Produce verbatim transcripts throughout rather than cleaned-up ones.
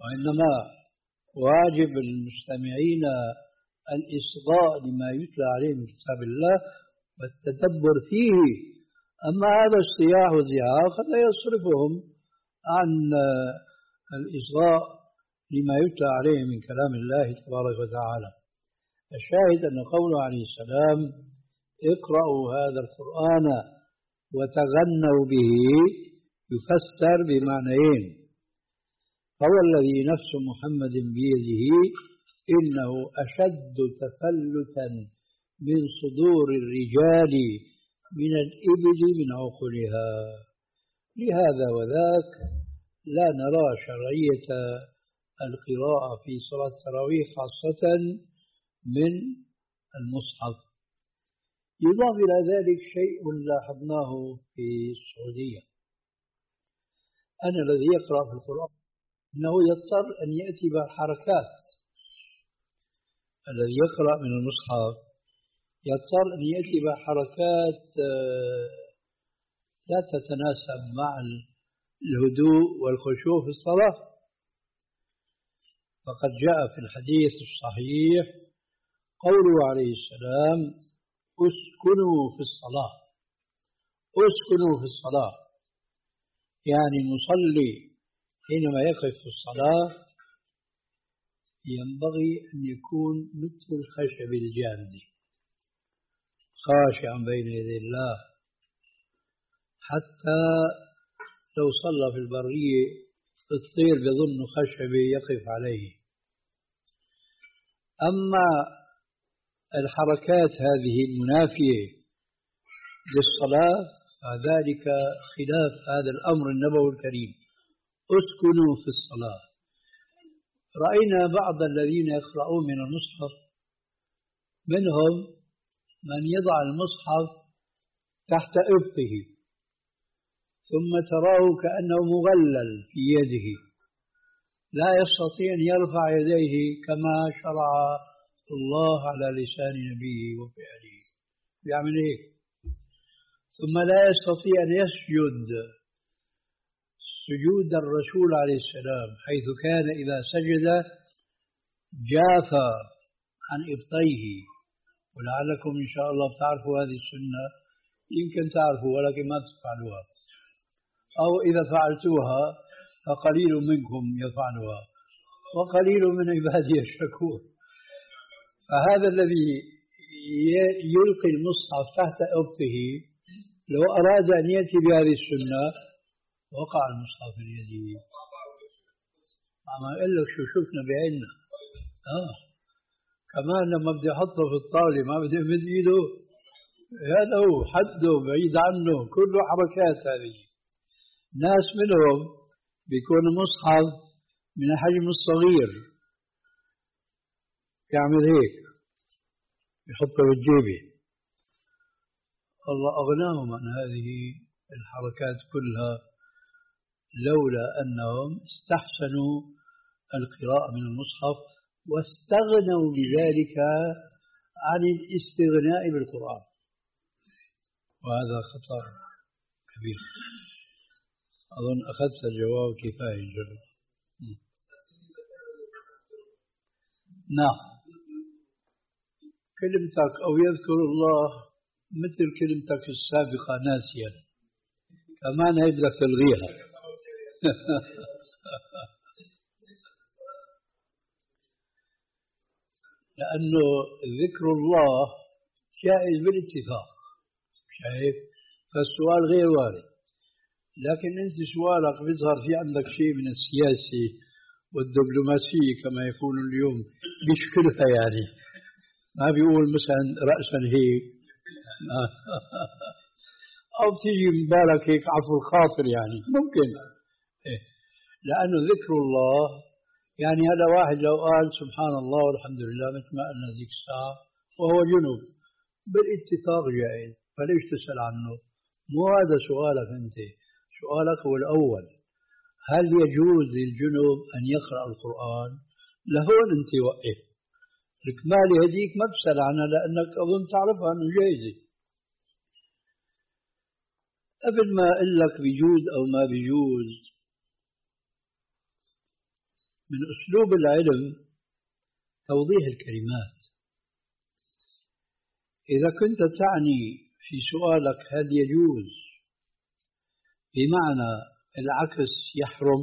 وإنما واجب المستمعين الإصغاء لما يتلى عليهم من كتاب الله والتدبر فيه. أما هذا الصياح والزعاق قد يصرفهم عن الإصغاء لما يتلى عليه من كلام الله تبارك وتعالى. الشاهد أن قوله عليه السلام اقرأوا هذا القرآن وتغنوا به يفسر بمعنيين. هو الذي نفس محمد بيده إنه أشد تفلتا من صدور الرجال من الإبل من عقلها. لهذا وذاك لا نرى شرعية القراءة في صلاة التراويح خاصة من المصحف. يضاف إلى ذلك شيء لاحظناه في السعودية، أن الذي يقرأ في القرآن إنه يضطر أن يأتي بالحركات. الذي يقرأ من المصحف يضطر أن يأتي بحركات لا تتناسب مع الهدوء والخشوع في الصلاة. فقد جاء في الحديث الصحيح قوله عليه السلام اسكنوا في الصلاة. اسكنوا في الصلاة يعني المصلي حينما يقف في الصلاة ينبغي أن يكون مثل الخشب الجامد خاشعا بين يدي الله، حتى لو صلى في البرية الطير بظن خشب يقف عليه. أما الحركات هذه المنافية للصلاة فذلك خلاف هذا الأمر النبوي الكريم. اسكنوا في الصلاة. رأينا بعض الذين يقرؤون من المصحف منهم من يضع المصحف تحت إبطه ثم تراه كأنه مغلل في يده، لا يستطيع أن يرفع يديه كما شرع الله على لسان نبيه وفعله، يعمل هيك. ثم لا يستطيع أن يسجد سجود الرسول عليه السلام، حيث كان إذا سجد جافى عن إبطيه. ولعلكم إن شاء الله تعرفوا هذه السنة، يمكن تعرفوا ولكن ما تفعلوها، أو إذا فعلتوها فقليل منكم يفعلها وقليل من عبادي الشكور. فهذا الذي يلقي المصحف تحت إبطه لو أراد أن يأتي بهذه السنة وقع المصحف في يده. عم أقول لك شو شفنا بعيننا. آه كمان لما بدي أحطه في الطاولة ما بدي أمد إيده، هذا هو حده بعيد عنه، كله حركات. هذه ناس منهم بيكون مصحف من الحجم الصغير يعمل هيك يحطه بالجيبه. الله أغناهم عن هذه الحركات كلها لولا أنهم استحسنوا القراءة من المصحف واستغنوا بذلك عن الاستغناء بالقرآن، وهذا خطأ كبير. أظن أخذت الجواب كفاية إن شاء الله. نعم، كلمتك أو يذكر الله مثل كلمتك السابقة ناسيا، كمان هي بدك تلغيها. لأنه ذكر الله جائز بالاتفاق، شايف؟ فالسؤال غير وارد. لكن أنت سؤالك بيظهر في عندك شيء من السياسة والدبلوماسية كما يقولون اليوم بيشكلها، يعني ما بيقول مثلا رأسا هيك أو بتيجي من بالك هيك عفو الخاطر، يعني ممكن إيه. لأنه ذكر الله يعني هذا واحد لو قال سبحان الله والحمد لله مثل ما قلنا ذيك الساعة وهو جنوب بالاتفاق جائز، فليش تسأل عنه؟ مو هذا سؤالك أنت، سؤالك هو الأول، هل يجوز للجنوب أن يقرأ القرآن؟ لهون أنت وقف الكمال هديك ما بسأل عنها لأنك أظن تعرفها أنه جائزة. قبل ما أقول لك بيجوز أو ما بيجوز من أسلوب العلم توضيح الكلمات. إذا كنت تعني في سؤالك هل يجوز بمعنى العكس يحرم،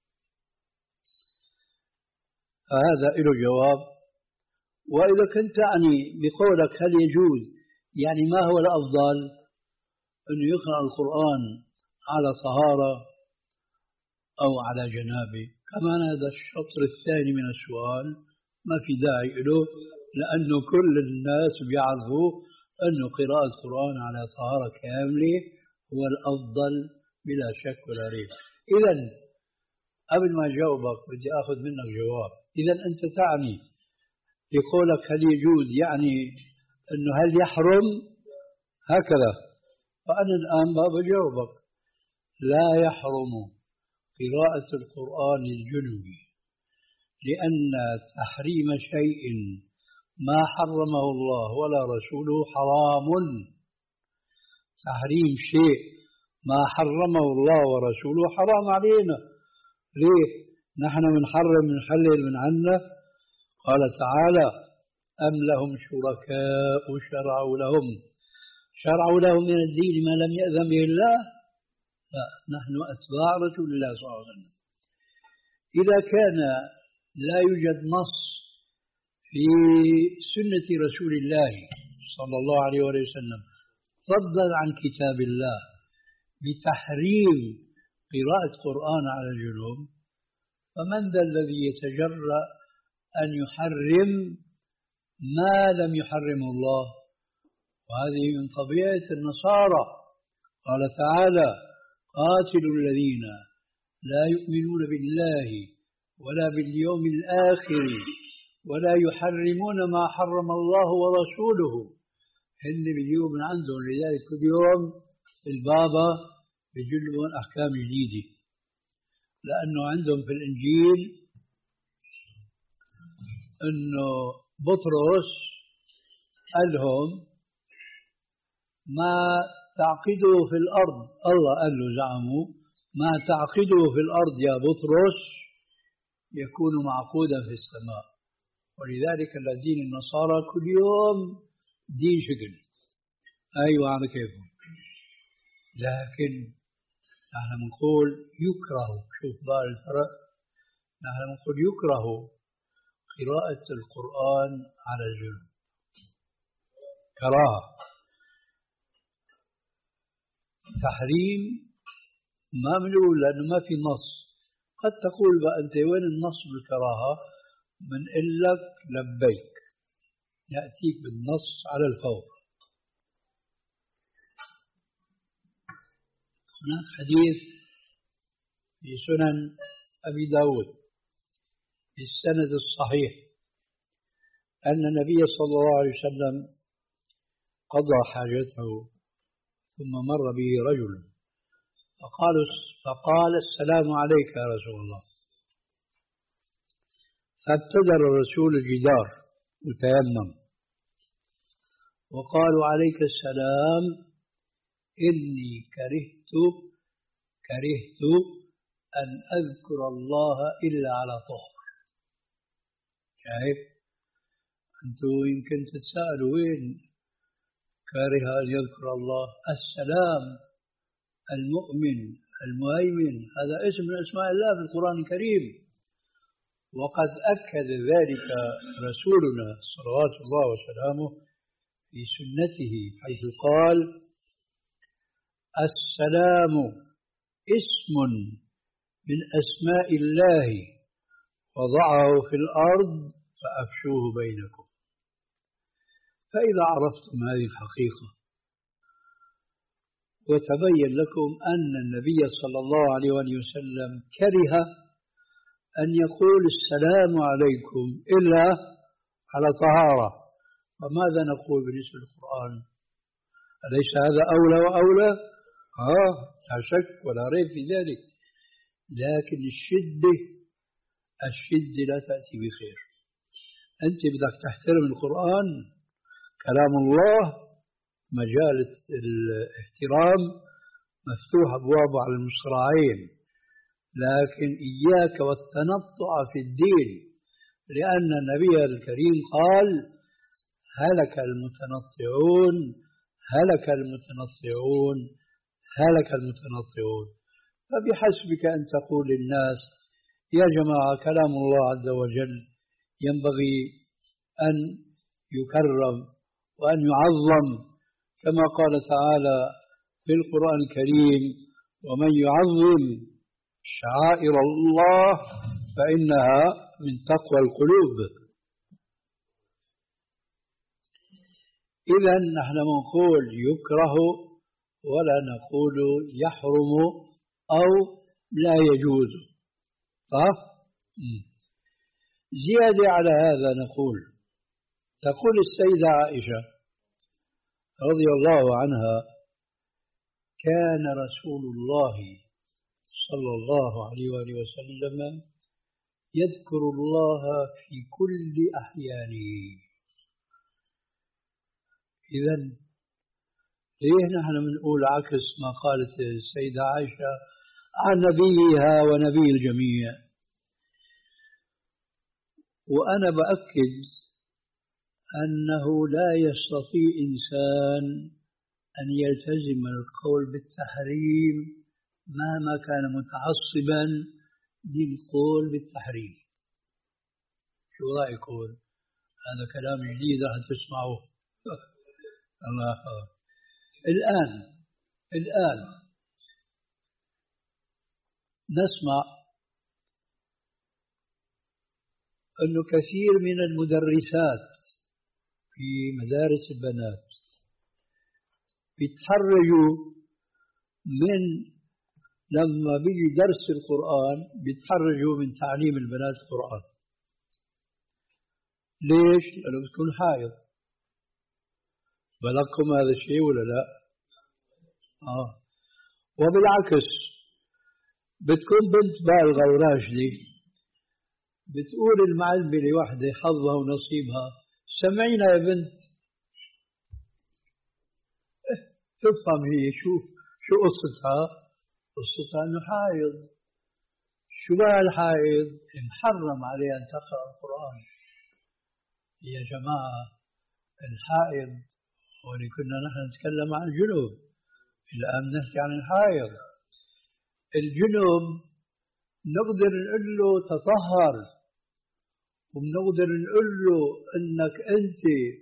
فهذا له جواب. وإذا كنت تعني بقولك هل يجوز يعني ما هو الأفضل، أنه يقرأ القرآن على طهارة أو على جنابه، كمان هذا الشطر الثاني من السؤال ما في داعي له، لأنه كل الناس بيعرفوا أنه قراءة القرآن على طهارة كاملة هو الأفضل بلا شك ولا ريب. إذا قبل ما أجاوبك بدي أخذ منك جواب. إذا أنت تعني بقولك هل يجوز يعني أنه هل يحرم هكذا، فأنا الآن ما بجاوبك. لا يحرم قراءة القرآن الجنوبي، لأن تحريم شيء ما حرمه الله ولا رسوله حرام. تحريم شيء ما حرمه الله ورسوله حرام علينا. ليه؟ نحن بنحرم بنحلل من عنا. قال تعالى أم لهم شركاء شرعوا لهم شرعوا لهم من الدين ما لم يأذن به الله. لا، نحن أتباع رسول الله صلى الله عليه وسلم. إذا كان لا يوجد نص في سنة رسول الله صلى الله عليه وسلم فضلا عن كتاب الله بتحريم قراءة قرآن على الجنوب، فمن ذا الذي يتجرأ أن يحرم ما لم يحرمه الله؟ وهذه من طبيعة النصارى. قال تعالى قاتلوا الذين لا يؤمنون بالله ولا باليوم الآخر ولا يحرمون ما حرم الله ورسوله. هن بيجيبوا من عندهم، لذلك كل يوم البابا بيجيبوا أحكام جديدة، لأنه عندهم في الإنجيل أنه بطرس قال لهم ما تعقده في الأرض، الله قال له زعموا ما تعقده في الأرض يا بطرس يكون معقودا في السماء. ولذلك الذين النصارى كل يوم دين شكل، أيوة على كيفهم. لكن نحن نقول يكره، شوف بقى الفرق، نحن نقول يكره قراءة القرآن على الجنوب كراهة. تحريم ما بنقول لأنه ما في نص. قد تقول بقى أنت وين النص بالكراهة؟ بنقول لك لبيك، يأتيك بالنص على الفور. هناك حديث في سنن أبي داود بالسند الصحيح أن النبي صلى الله عليه وسلم قضى حاجته ثم مر به رجل فقال فقال السلام عليك يا رسول الله، فابتدر الرسول الجدار وتيمم وقالوا عليك السلام إني كرهت كرهت أن أذكر الله إلا على طهر. شايف؟ أنتم يمكن تتساءلوا وين كاره أن يذكر الله؟ السلام المؤمن المهيمن هذا اسم من أسماء الله في القرآن الكريم، وقد أكد ذلك رسولنا صلوات الله وسلامه في سنته حيث قال السلام اسم من أسماء الله وضعه في الأرض فأفشوه بينكم. فإذا عرفتم هذه الحقيقة وتبين لكم أن النبي صلى الله عليه وسلم كره أن يقول السلام عليكم إلا على طهارة، فماذا نقول بالنسبة للقرآن؟ أليس هذا أولى وأولى؟ آه لا شك ولا ريب في ذلك. لكن الشدة الشدة لا تأتي بخير. أنت بدك تحترم القرآن كلام الله، مجال الاحترام مفتوح أبوابه على المصراعين، لكن إياك والتنطع في الدين، لأن النبي الكريم قال هلك المتنطعون هلك المتنطعون هلك المتنطعون. فبحسبك أن تقول للناس يا جماعة كلام الله عز وجل ينبغي أن يكرم وأن يعظم، كما قال تعالى في القرآن الكريم ومن يعظم شعائر الله فإنها من تقوى القلوب. إذا نحن نقول يكره ولا نقول يحرم أو لا يجوز، صح؟ زيادة على هذا نقول، تقول السيدة عائشة رضي الله عنها كان رسول الله صلى الله عليه وآله وسلم يذكر الله في كل أحيانه. إذن ليه نحن بنقول عكس ما قالت السيدة عائشة عن نبيها ونبي الجميع؟ وأنا بأكد أنه لا يستطيع إنسان أن يلتزم القول بالتحريم مهما كان متعصبا للقول بالتحريم. شو رأيكم؟ هذا كلام جديد راح تسمعوه. الله أكبر. الآن الآن نسمع أنه كثير من المدرسات في مدارس البنات بيتحرجوا من لما بيجي درس القرآن بيتحرجوا من تعليم البنات القرآن. ليش؟ لأنه بتكون حائض. بلغكم هذا الشيء ولا لا؟ آه. وبالعكس بتكون بنت بالغة وراشدة بتقول المعلمة لوحدة حظها ونصيبها سمعينا يا بنت، تفهم هي شو شو قصتها؟ قصتها انه حائض. شو بقى الحائض؟ محرم عليها ان تقرأ القرآن. يا جماعة الحائض ولي كنا نحن نتكلم عن الجنوب، الآن نحكي عن الحائض. الجنوب نقدر نقول له تطهر، وبنقدر نقول له انك انت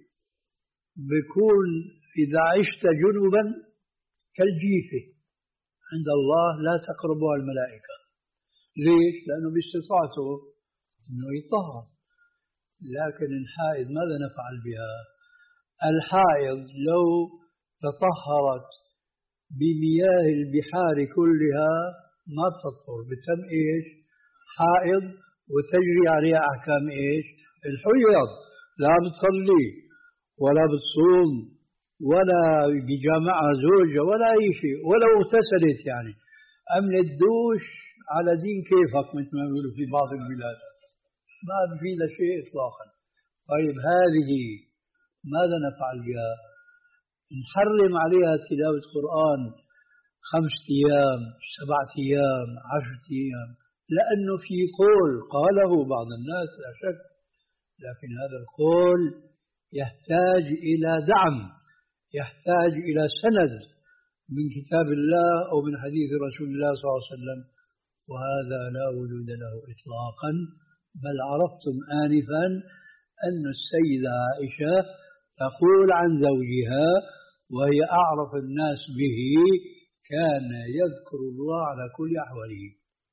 بكون اذا عشت جنبا كالجيفة عند الله لا تقربها الملائكة. ليش؟ لأنه باستطاعته انه يطهر. لكن الحائض ماذا نفعل بها؟ الحائض لو تطهرت بمياه البحار كلها ما بتطهر، بتم ايش؟ حائض، وتجري عليها احكام ايش؟ الحيض. لا بتصلي ولا بتصوم ولا بجامعها زوجها ولا اي شيء، ولو اغتسلت يعني امن الدوش على دين كيفك مثل ما بيقولوا في بعض البلاد، ما بفيدها شيء اطلاقا. طيب هذه ماذا نفعل بها؟ نحرم عليها تلاوة قرآن خمسة أيام سبعة أيام عشرة أيام، لأنه في قول قاله بعض الناس لا شك، لكن هذا القول يحتاج إلى دعم، يحتاج إلى سند من كتاب الله أو من حديث رسول الله صلى الله عليه وسلم، وهذا لا وجود له إطلاقا. بل عرفتم آنفا أن السيدة عائشة تقول عن زوجها وهي أعرف الناس به كان يذكر الله على كل أحواله.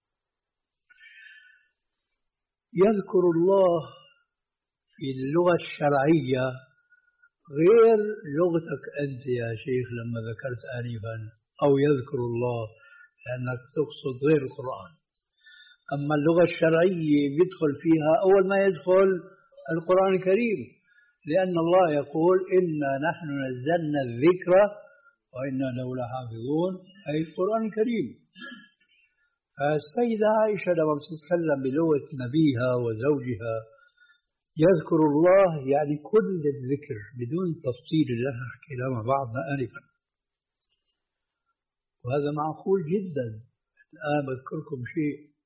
يذكر الله في اللغة الشرعية غير لغتك أنت يا شيخ لما ذكرت آنفا، أو يذكر الله لأنك تقصد غير القرآن. أما اللغة الشرعية يدخل فيها أول ما يدخل القرآن الكريم، لأن الله يقول إنا نحن نزلنا الذكر وإنا له لحافظون، أي القرآن الكريم. فالسيدة عائشة لما تتكلم بلغة نبيها وزوجها يذكر الله يعني كل الذكر بدون تفصيل اللي نحن حكيناه مع بعضنا آنفا، وهذا معقول جدا. الآن بذكركم شيء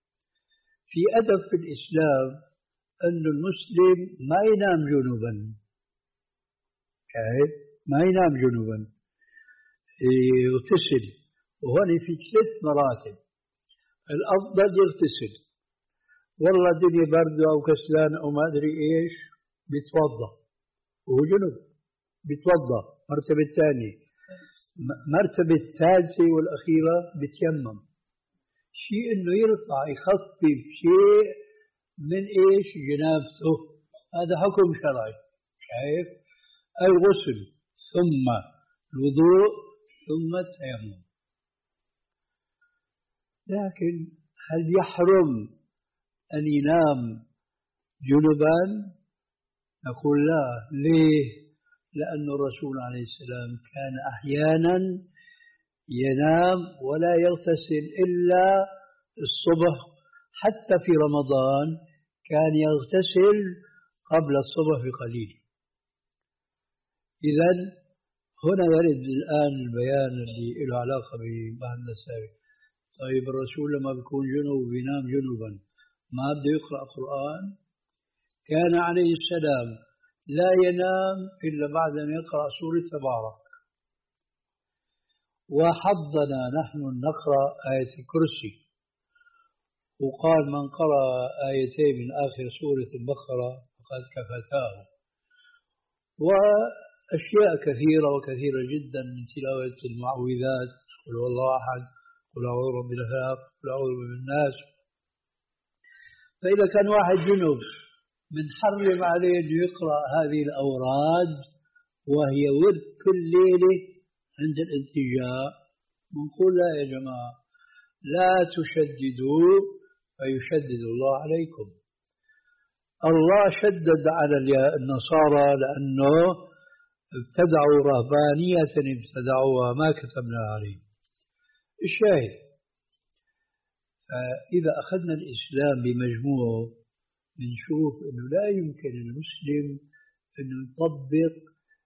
في أدب في الإسلام أن المسلم ما ينام جنوبا، شايف؟ ما ينام جنوبا، يغتسل. وهون في ثلاث مراتب. الأفضل يغتسل، والله الدنيا باردة أو كسلان أو ما أدري إيش، بيتوضأ وهو جنوب، بيتوضأ. مرتبة الثانية، مرتبة الثالثة والأخيرة بتيمم. شيء إنه يرفع يخفف شيء من إيش؟ جنابته. هذا حكم شرعي، شايف؟ الغسل ثم الوضوء ثم التيمم. لكن هل يحرم أن ينام جنبا؟ نقول لا. ليه؟ لأن الرسول عليه السلام كان أحيانا ينام ولا يغتسل إلا الصبح، حتى في رمضان كان يغتسل قبل الصبح بقليل. إذن هنا يرد الآن البيان اللي له علاقة بمعنى السابق. طيب الرسول لما بيكون جنوب بينام جنوبا ما بده يقرأ قرآن؟ كان عليه السلام لا ينام إلا بعد أن يقرأ سورة تبارك. وحظنا نحن نقرأ آية الكرسي، وقال من قرأ آيتين من آخر سورة البقرة فقد كفتاه. وأشياء كثيرة وكثيرة جدا من تلاوة المعوذات، قل هو الله أحد، قل أعوذ برب الفلق، قل أعوذ برب الناس. فإذا كان واحد جنوب بنحرم عليه أن يقرأ هذه الأوراد وهي ورد كل ليلة عند الانتجاء، بنقول لا يا جماعة، لا تشددوا فيشدد الله عليكم. الله شدد على النصارى لأنه ابتدعوا رهبانية ابتدعوها ما كتبنا عليه. الشاهد، إذا أخذنا الإسلام بمجموعه بنشوف أنه لا يمكن المسلم أنه يطبق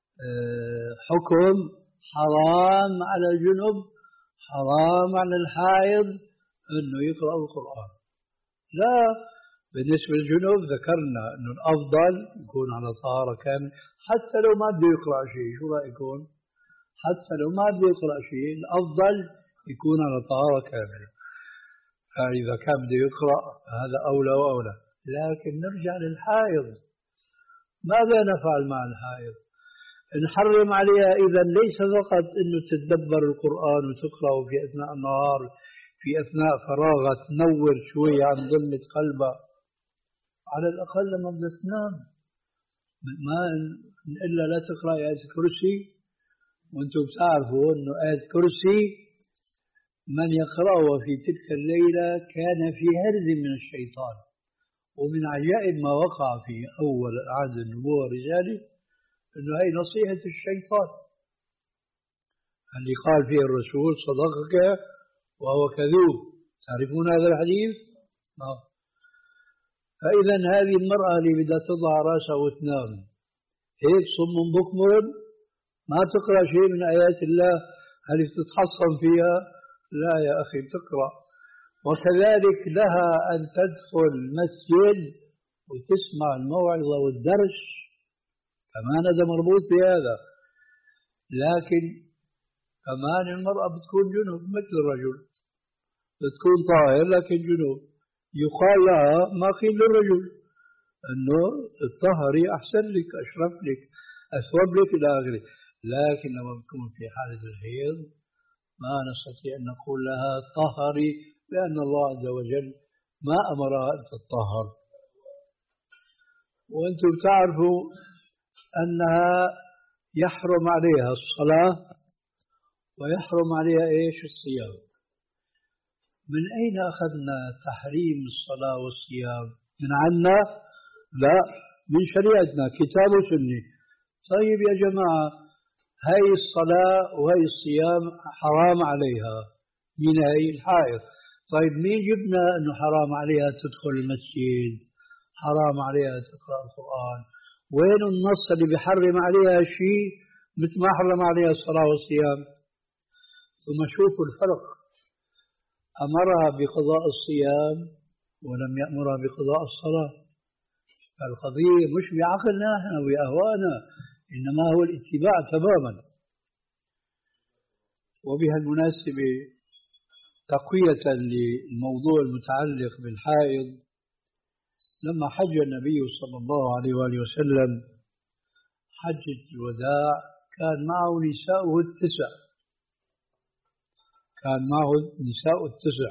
حكم حرام على الجنب، حرام على الحائض أنه يقرأ القرآن. لا، بالنسبة للجنوب ذكرنا أنه الأفضل يكون على طهارة كاملة، حتى لو ما بده يقرأ شيء. شو رأيكم؟ حتى لو ما بده يقرأ شيء الأفضل يكون على طهارة كاملة. فإذا كان بده يقرأ هذا أولى وأولى. لكن نرجع للحائض، ماذا نفعل مع الحائض؟ نحرم عليها إذا ليس فقط أنه تتدبر القرآن وتقرأه في أثناء النهار، في أثناء فراغها تنور شوي عن ظلمة قلبها، على الأقل لما بدها تنام ما إلا لا تقرأ آية الكرسي. وأنتم بتعرفوا أنه آية الكرسي من يقرأها في تلك الليلة كان في هرز من الشيطان. ومن عجائب ما وقع في أول عهد النبوة الرجالي أنه هي نصيحة الشيطان اللي قال فيه الرسول صدقك وهو كذوب. تعرفون هذا الحديث؟ آه. فإذا هذه المرأة اللي بدها تضع رأسها وتنام هيك صم بكم ما تقرأ شيء من آيات الله، هل تتحصن فيها؟ لا يا أخي، تقرأ. وكذلك لها أن تدخل المسجد وتسمع الموعظة والدرس، كمان هذا مربوط بهذا. لكن كمان المرأة بتكون جنوب مثل الرجل، بتكون طاهر لكن جنوب. يقال لها ما قيل للرجل أنه الطهري أحسن لك، أشرف لك، أثوب لك إلى آخره. لكن لما بتكون في حالة الحيض ما نستطيع أن نقول لها طهري، لأن الله عز وجل ما أمرها أن تطهر. وأنتم تعرفوا أنها يحرم عليها الصلاة ويحرم عليها إيش؟ الصيام. من أين أخذنا تحريم الصلاة والصيام؟ من عنا؟ لا، من شريعتنا كتاب وسنة. طيب يا جماعة، هاي الصلاة وهي الصيام حرام عليها، من هاي الحائض. طيب مين جبنا أنه حرام عليها تدخل المسجد، حرام عليها تقرأ القرآن؟ وين النص اللي بيحرم عليها شيء مثل ما حرم عليها الصلاة والصيام؟ ثم شوفوا الفرق، أمرها بقضاء الصيام ولم يأمرها بقضاء الصلاة. القضية مش بعقلنا نحن وبأهوائنا، إنما هو الاتباع تماما. وبهالمناسبة تقوية للموضوع المتعلق بالحائض، لما حج النبي صلى الله عليه وآله وسلم حجة الوداع كان معه نساؤه التسع، كان معه نساء التسع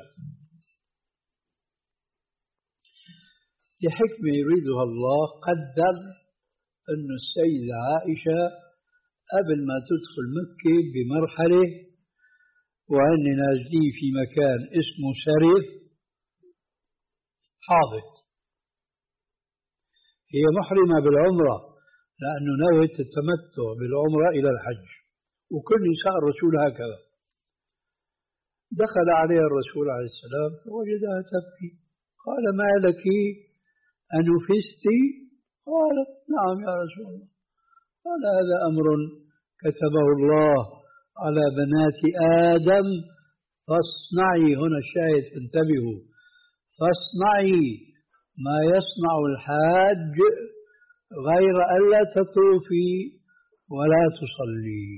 لحكمة يريدها الله. قدر أن السيدة عائشة قبل ما تدخل مكة بمرحلة وهن نازلين في مكان اسمه سرف حاضت، هي محرمة بالعمرة لأنه نوت التمتع بالعمرة إلى الحج، وكل نساء الرسول هكذا. دخل عليها الرسول عليه السلام فوجدها تبكي، قال ما لك أنفستي؟ قالت نعم يا رسول الله. قال هذا أمر كتبه الله على بنات آدم فاصنعي، هنا الشاهد انتبهوا، فاصنعي ما يصنع الحاج غير ألا تطوفي ولا تصلي.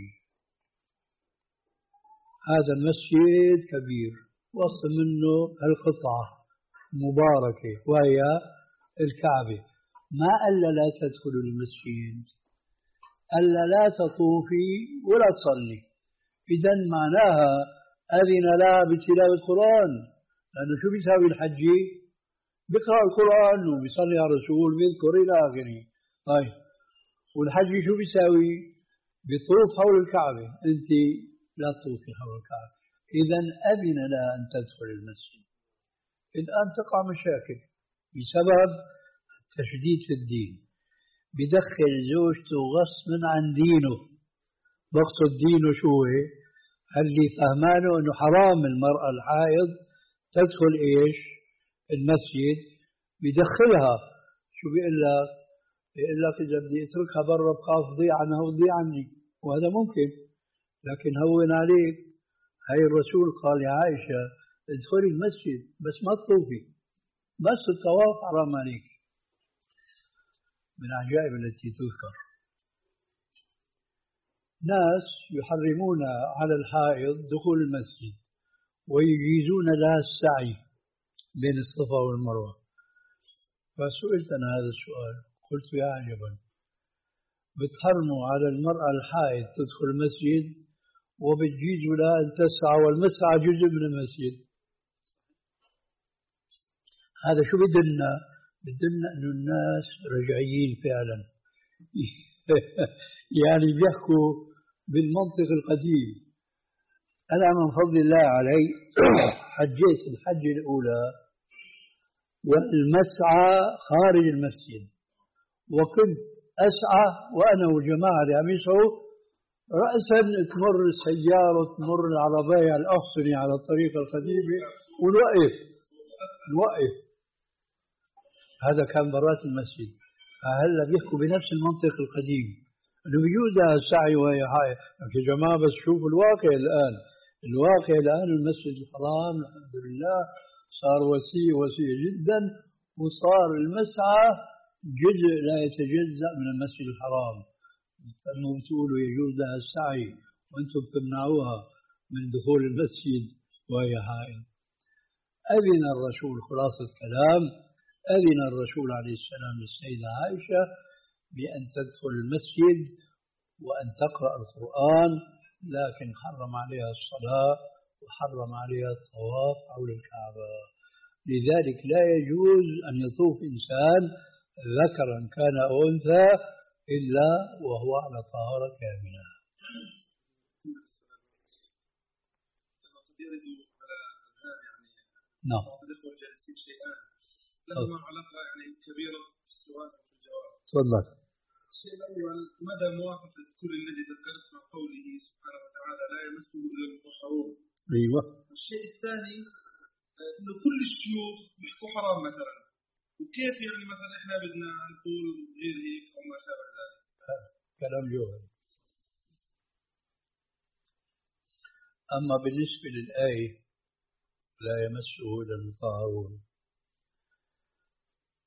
هذا المسجد كبير، وسط منه القطعة مباركة وهي الكعبة، ما ألا لا تدخل المسجد، ألا لا تطوفي ولا تصلي. إذا معناها أذن لها بتلاوة القرآن، لأنه شو بيساوي الحجي؟ بيقرأ القرآن وبيصلي على الرسول بيذكر إلى آخره. طيب والحج شو بيساوي؟ بيطوف حول الكعبة، أنت لا تطوفي حول الكعبة، إذا أذن لها أن تدخل المسجد. الآن تقع مشاكل بسبب التشديد في الدين، بدخل زوجته غصبا عن دينه. بقصد دينه شو هو؟ اللي فهمانه أنه حرام المرأة الحائض تدخل إيش؟ المسجد، بدخلها. شو بيقول لك؟ بيقول لك إذا بدي أتركها برا بخاف تضيع عنها وتضيع عني، وهذا ممكن، لكن هون عليك. هاي الرسول قال يا عائشة ادخلي المسجد بس ما تطوفي، بس الطواف حرام عليك. من العجائب التي تذكر ناس يحرمون على الحائض دخول المسجد ويجيزون لها السعي بين الصفا والمروة. فسئلت أنا هذا السؤال قلت يا عجبا، بتحرموا على المرأة الحائض تدخل المسجد وبتجيزوا لها أن تسعى، والمسعى جزء من المسجد. هذا شو بدلنا؟ بدلنا أنه الناس رجعيين فعلا يعني بيحكوا بالمنطق القديم. أنا من فضل الله علي حجيت الحجة الأولى والمسعى خارج المسجد، وكنت أسعى وأنا والجماعة اللي عم يسعوا رأسا تمر السيارة تمر العربية الأحصنة على الطريقة القديمة ونوقف نوقف. هذا كان برات المسجد. هلا بيحكوا بنفس المنطق القديم انه بيجوز السعي وهي حائض. يا جماعه بس شوفوا الواقع الان، الواقع الان المسجد الحرام الحمد لله صار وسيع وسيع جدا، وصار المسعى جزء لا يتجزأ من المسجد الحرام. انتم بتقولوا يجوز لها السعي وانتم بتمنعوها من دخول المسجد وهي حائض. أذن الرسول، خلاصة الكلام، أذن الرسول عليه السلام للسيدة عائشة بأن تدخل المسجد وأن تقرأ القرآن، لكن حرم عليها الصلاة وحرم عليها الطواف حول الكعبة. لذلك لا يجوز أن يطوف إنسان ذكرا كان أو أنثى إلا وهو على طهارة كاملة. نعم. لهما علاقة يعني كبيرة في السؤال وفي الجواب. تفضل. الشيء الأول مدى موافقة كل الذي ذكرت مع قوله سبحانه وتعالى لا يمسه إلا المطهرون. أيوة. الشيء الثاني إنه كل الشيوخ بيحكوا حرام مثلا، وكيف يعني مثلا إحنا بدنا نقول غير هيك أو ما شابه ذلك. كلام جوهري. أما بالنسبة للآية لا يمسه إلا المطهرون،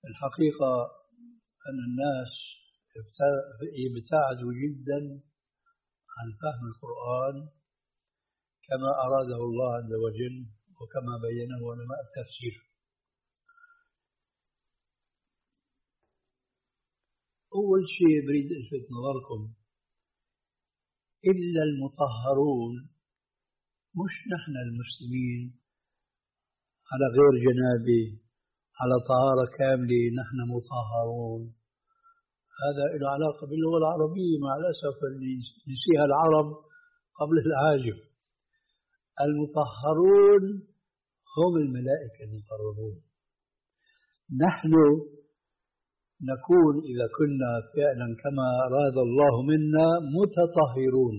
الحقيقة أن الناس يبتعدوا جدا عن فهم القرآن كما أراده الله عز وجل وكما بينه علماء التفسير. أول شيء بريد ألفت نظركم، إلا المطهرون، مش نحن المسلمين على غير جنابه على طهارة كاملة نحن مطهرون، هذا له علاقة باللغة العربية مع الأسف اللي نسيها العرب قبل العاجم. المطهرون هم الملائكة المقربون، نحن نكون إذا كنا فعلا كما أراد الله منا متطهرون.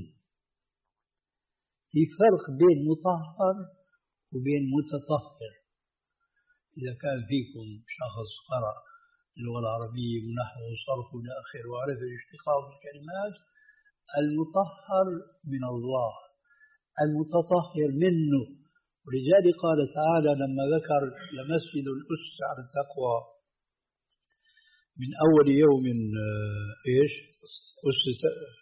في فرق بين مطهر وبين متطهر. إذا كان فيكم شخص قرأ اللغة العربية ونحو وصرف إلى آخره وعرف الاشتقاق بالكلمات، المطهر من الله، المتطهر منه. ولذلك قال تعالى لما ذكر لمسجد الأسس على التقوى من أول يوم إيش أسس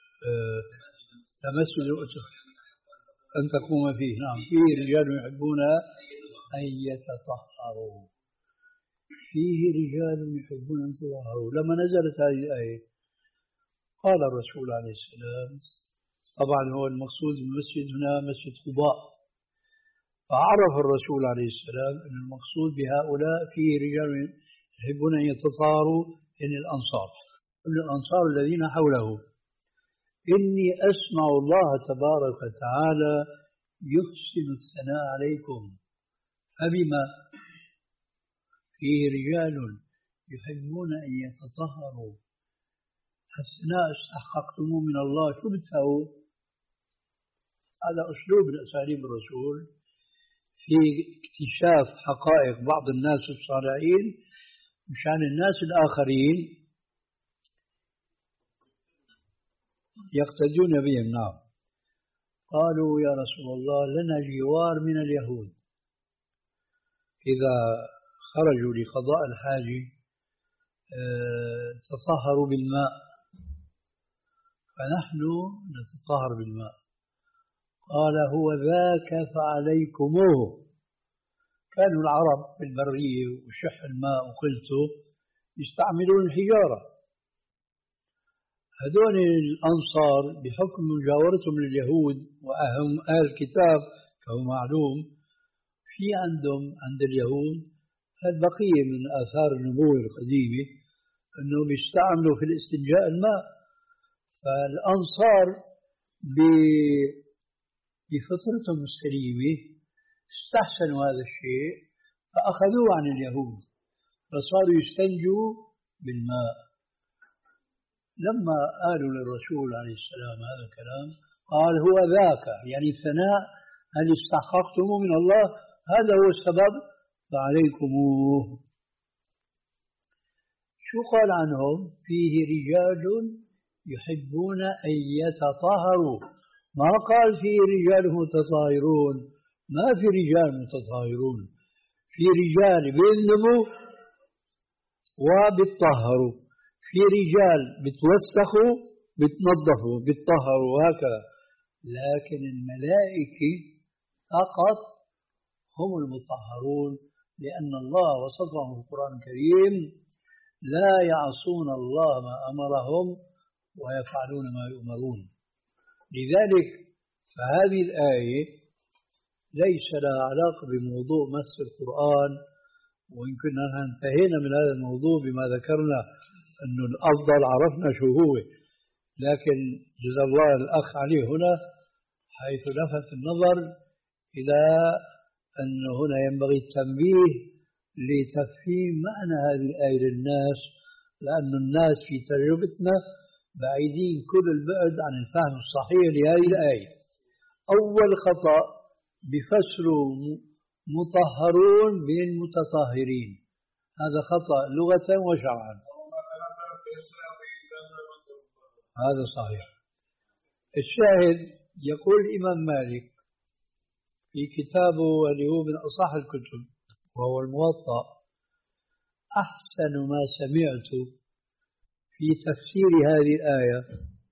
لمسجد الأسس أن تقوم فيه، نعم، فيه رجال يحبون أن يتطهروا، فيه رجال يحبون أن يتطهروا. لما نزلت هذه الآية قال الرسول عليه السلام، طبعا هو المقصود بالمسجد هنا مسجد قباء، فعرف الرسول عليه السلام أن المقصود بهؤلاء فيه رجال يحبون أن يتطهروا إن الأنصار إن الأنصار الذين حوله. إني أسمع الله تبارك وتعالى يحسن الثناء عليكم، فبما فيه رجال يحبون أن يتطهروا، الثناء استحققتموه من الله، شو بتسووا؟ هذا أسلوب من أساليب الرسول في اكتشاف حقائق بعض الناس الصالحين مشان الناس الآخرين يقتدون بهم. نعم، قالوا يا رسول الله لنا جوار من اليهود، إذا خرجوا لقضاء الحاجة تطهروا بالماء، فنحن نتطهر بالماء. قال هو ذاك فعليكموه. كانوا العرب في البرية وشح الماء وقلته يستعملون الحجارة. هذول الأنصار بحكم مجاورتهم لليهود وأهم أهل الكتاب كما معلوم، في عندهم عند اليهود البقية من آثار النبوة القديمة أنه بيستعملوا في الاستنجاء الماء. فالأنصار بفطرتهم السليمة استحسنوا هذا الشيء فأخذوه عن اليهود، فصاروا يستنجوا بالماء. لما قالوا للرسول عليه السلام هذا الكلام قال هو ذاك، يعني الثناء هل استحققتموه من الله، هذا هو السبب فعليكموه. شو قال عنهم؟ فيه رجال يحبون أن يتطهروا، ما قال فيه رجال متطهرون، ما في رجال متطهرون، في رجال بيذنبوا وبيتطهروا، في رجال بتوسخوا بتنظفوا بتطهروا وهكذا. لكن الملائكة فقط هم المطهرون، لأن الله وصفهم في القرآن الكريم لا يعصون الله ما أمرهم ويفعلون ما يؤمرون. لذلك فهذه الآية ليس لها علاقة بموضوع مس القرآن، وإن كنا انتهينا من هذا الموضوع بما ذكرنا أنه الأفضل عرفنا شو هو، لكن جزا الله الأخ عليه هنا حيث لفت النظر إلى أن هنا ينبغي التنبيه لتفهيم معنى هذه الآية للناس، لأن الناس في تجربتنا بعيدين كل البعد عن الفهم الصحيح لهذه الآية. أول خطأ بفسروا مطهرون بالمتطهرين، هذا خطأ لغة وشرعا، هذا صحيح. الشاهد يقول الإمام مالك في كتابه اللي هو من أصح الكتب وهو الموطأ، أحسن ما سمعت في تفسير هذه الآية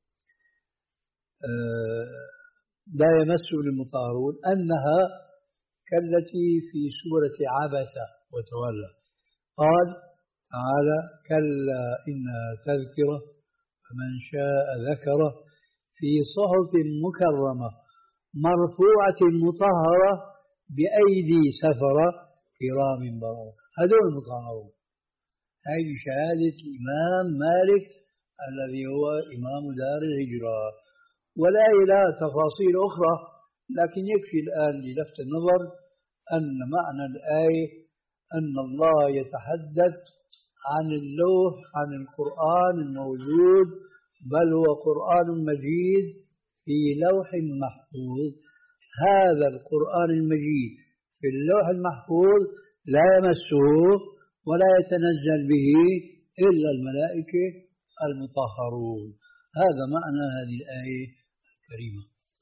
لا يمسه المطهرون أنها كالتي في سورة عبسة وتولى. قال تعالى: كلا إنها تذكرة فمن شاء ذكره في صحف مكرمة مرفوعة مطهرة بأيدي سفرة كرام بررة. هذول المطهرون. هذه شهادة الإمام مالك الذي هو إمام دار الهجرة، ولا إلى تفاصيل أخرى، لكن يكفي الآن للفت النظر أن معنى الآية أن الله يتحدث عن اللوح، عن القرآن الموجود، بل هو قرآن مجيد في لوح محفوظ. هذا القرآن المجيد في اللوح المحفوظ لا يمسه ولا يتنزل به إلا الملائكة المطهرون. هذا معنى هذه الآية الكريمة.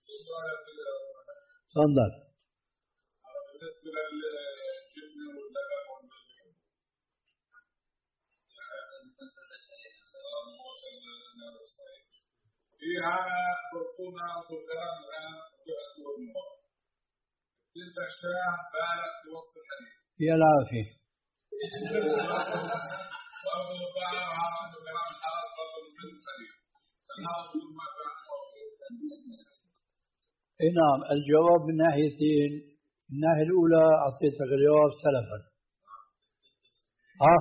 تفضل. فيها بركونا وكلام الآن وأسود الموت. تلك الشاه بالت في وسط الحديث. يا العافية. وأبو طالب عرض كلام الحرب فضل من الحديث. إيه نعم، الجواب من ناحيتين. الناحية الأولى أعطيتك الجواب سلفا. ها؟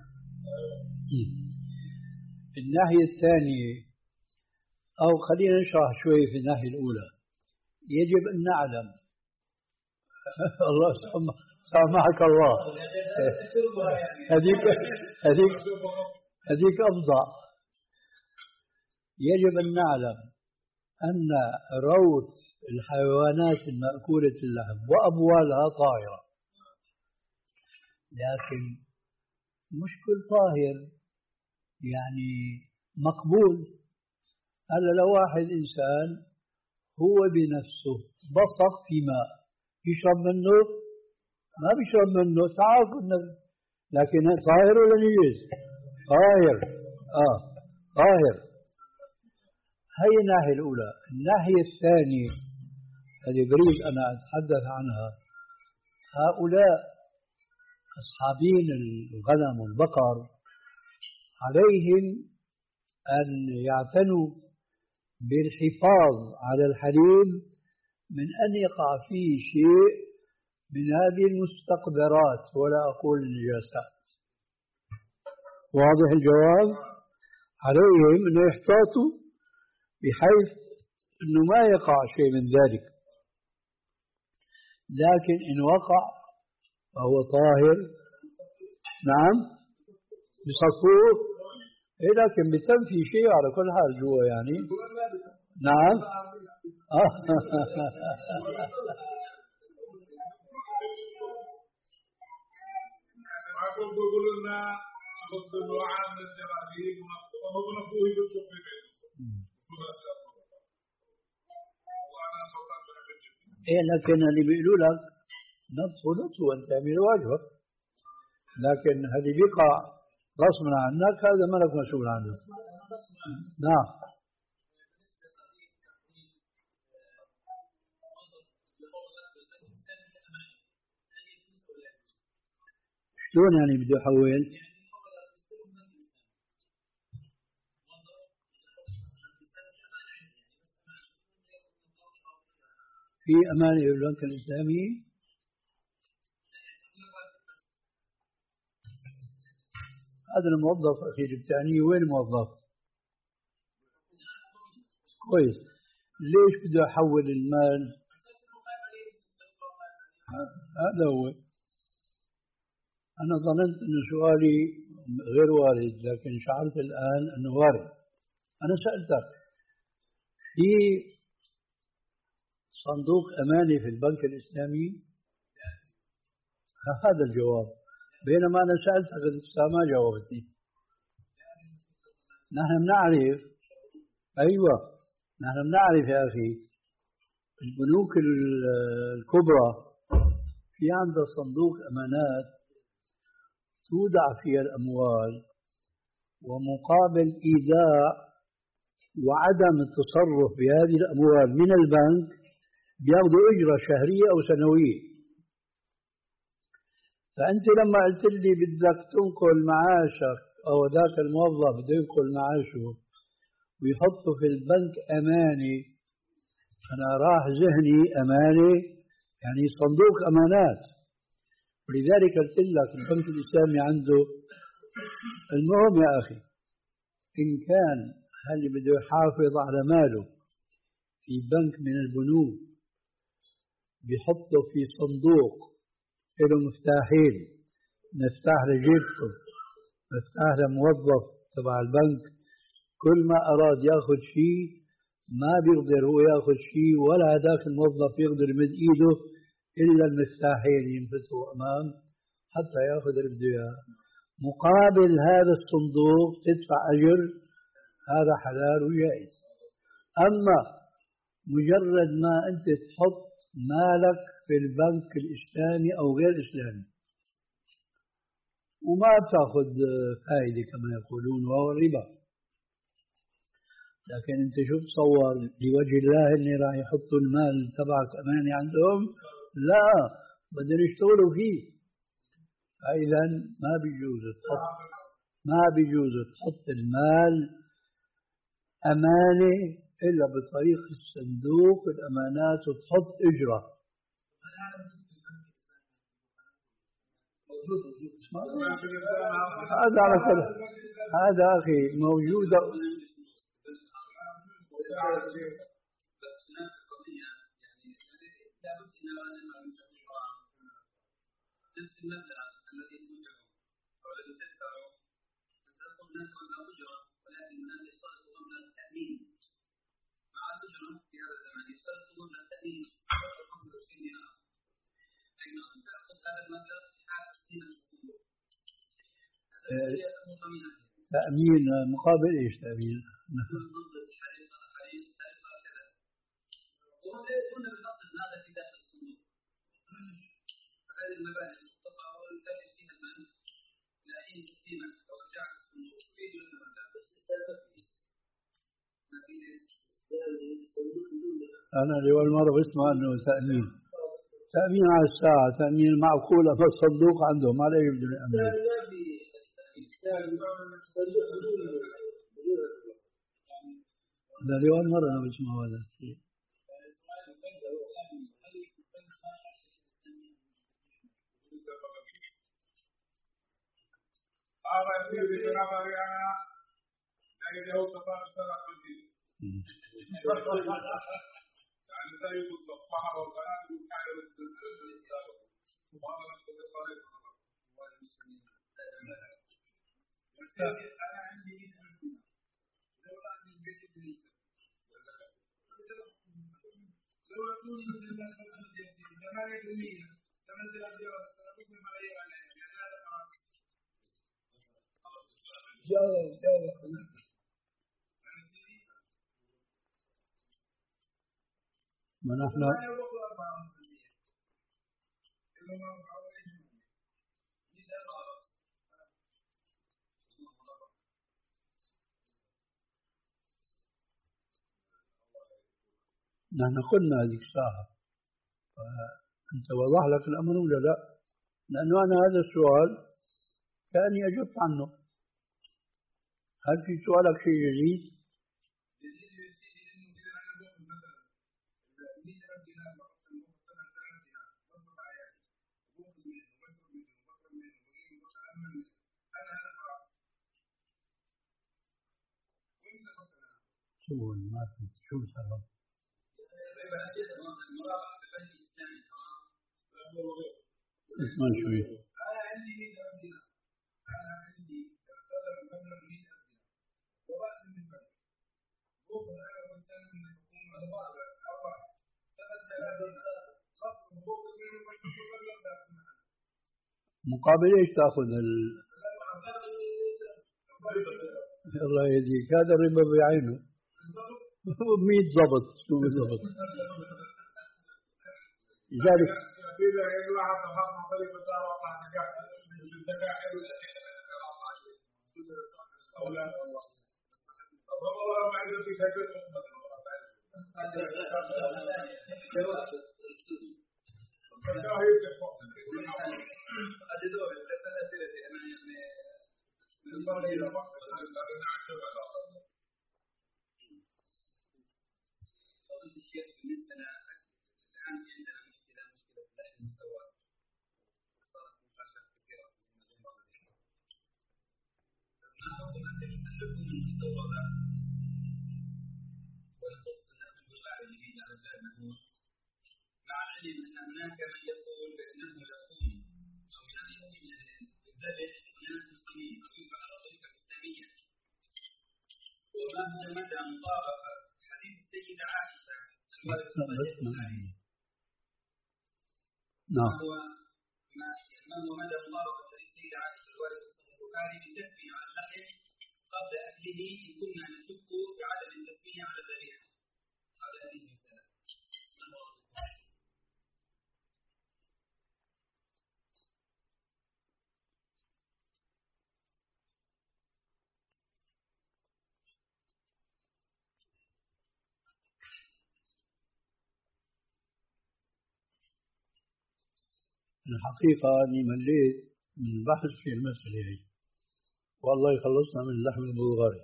الناحية الثانية، أو خلينا نشرح شوي في الناحية الأولى. يجب أن نعلم الله سامحك الله، هذيك هذيك هذيك أفضل. يجب أن نعلم أن روث الحيوانات المأكولة اللحم وأبوالها طاهرة، لكن مش كل طاهر يعني مقبول. هلا لو واحد إنسان هو بنفسه بصق في ماء يشرب منه، ما بيشرب منه تعرف النبي، لكن طاهر ولا نجس؟ طاهر. آه طاهر. هي الناحية الأولى. الناحية الثانية التي أريد أن أتحدث عنها، هؤلاء أصحابين الغنم والبقر عليهم أن يعتنوا بالحفاظ على الحليب من أن يقع فيه شيء من هذه المستقذرات، ولا أقول النجاسات. واضح الجواب؟ عليهم أن يحتاطوا بحيث أنه ما يقع شيء من ذلك، لكن إن وقع فهو طاهر. نعم بصفوه، إيه لكن بتم في شيء على كل حال جوا يعني. نعم إيه لكن اللي بيقولوا لك نطفو نطفو أنت تعمل واجبك، لكن هذه بيقع غصبا عنك هذا ما لك مسؤول عنه. نعم. شلون يعني بده يحول؟ في أمانة البنك الإسلامي هذا الموظف أخي الثاني وين الموظف؟ كويس. ليش بده يحول المال؟ هذا هو. أنا ظننت أن سؤالي غير وارد، لكن شعرت الآن أنه وارد. أنا سألتك في صندوق أماني في البنك الإسلامي؟ هذا الجواب، بينما أنا سألتك أنت ما جاوبتني. نحن بنعرف، أيوة نحن بنعرف يا أخي البنوك الكبرى في عندها صندوق أمانات تودع فيها الأموال، ومقابل إيداع وعدم التصرف بهذه الأموال من البنك بياخذوا أجرة شهرية أو سنوية. فأنت لما قلت لي بدك تنقل معاشك أو ذاك الموظف بده ينقل معاشه ويحطه في البنك أمانة، أنا راح ذهني أمانة يعني صندوق أمانات. ولذلك قلت لك البنك الإسلامي عنده المهم يا أخي، إن كان اللي بده يحافظ على ماله في بنك من البنوك بيحطه في صندوق له مفتاحين، مفتاح لجيبته، مفتاح لموظف تبع البنك، كل ما أراد ياخذ شيء ما بيقدر هو ياخذ شيء ولا هذاك الموظف يقدر يمد ايده الا المفتاحين ينفتحوا امام حتى ياخذ اللي بده اياه. مقابل هذا الصندوق تدفع اجر، هذا حلال وجائز. اما مجرد ما انت تحط مالك في البنك الاسلامي او غير الاسلامي وما بتاخذ فائده كما يقولون وهو الربا، لكن انت شو تصور لوجه الله اني راح يحطوا المال تبعك امانه عندهم؟ لا، بدهم يشتغلوا فيه. فاذا ما بيجوز تحط ما بيجوز تحط المال امانه الا بطريق الصندوق الامانات وتحط اجره. هذا على كده، هذا اخي موجوده. بس هناك قضية يعني لابد إلى أن نفهم نفس المبدأ الذي تدعو أو الذي تدفعه تدخل الناس قبل أجرة، ولكن الناس يشترطوا قبل التأمين مع الأجرة في هذا الزمان، يشترطوا قبل التأمين خمسة وعشرين دينار، أين أن تأخذ هذا المبلغ في حال تسليم الصندوق. تأمين مقابل إيش تأمين؟ وهم يأتون بنقد هذا في داخل الصندوق، فهذه المبالغ تقطع ويتابع فيها البنك إلى حين تسليمك أو رجعت الصندوق يريد لك المبلغ بس أنا لأول مرة بسمع أنه تأمين تأمين على الساعة، تأمين معقول أما الصندوق عندهم على أي بدون أمين. هذا لأول مرة أنا بسمع هذا الشيء. جاوب جاوب ما نحن نحن قلنا هذيك الساعة، أنت وضح لك الأمر ولا لا؟ لأنه أنا هذا السؤال كأني أجبت عنه. هل في سؤالك شيء جديد؟ شو ما في شو السبب؟ اسمع شوي. أنا عندي مئة دينار، أنا عندي قدر المبلغ مئة دينار، وبعد من البنك، بكرة أنا بستلم من الحكومة أربعة أربعة ثلاثة آلاف دينار، خصم بكرة منه بشوف المبلغ ده مقابل إيش تأخذ ال؟ الله يهديك، هذا الربا بعينه. مية ضبط، شو بالضبط؟ لذلك نعم. ما هو مدى مطابقة السيدة عائشة الوارد في البخاري بالتسمية على اللحم قبل أكله إن كنا نشك بعدم التسمية على الذبيحة؟ هذا هذه المسألة. الحقيقة أني مليت من البحث في المسألة هي، والله خلصنا من اللحم البلغاري.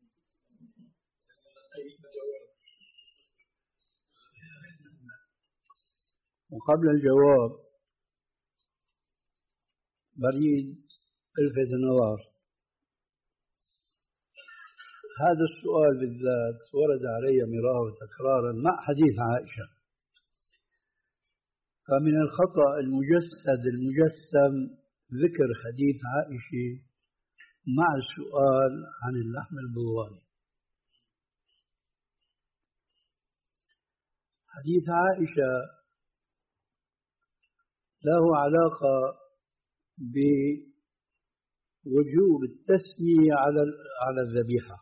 وقبل الجواب بريد الفت النظر، هذا السؤال بالذات ورد علي مرارا وتكرارا مع حديث عائشة، فمن الخطأ المجسد المجسم ذكر حديث عائشة مع السؤال عن اللحم البلغاري. حديث عائشة له علاقة بوجوب التسمية على على الذبيحة،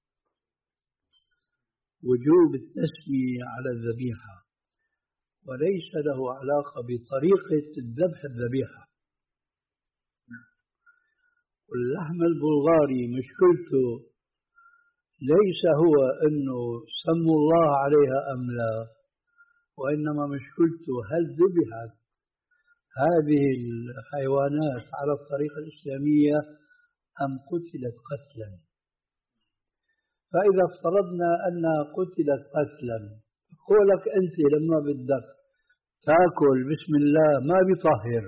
وجوب التسمية على الذبيحة، وليس له علاقة بطريقة ذبح الذبيحة. واللحم البلغاري مشكلته ليس هو أنه سموا الله عليها أم لا، وإنما مشكلته هل ذبحت هذه الحيوانات على الطريقة الإسلامية أم قتلت قتلا. فإذا افترضنا أنها قتلت قتلا، قولك أنت لما بدك تاكل بسم الله ما بيطهر،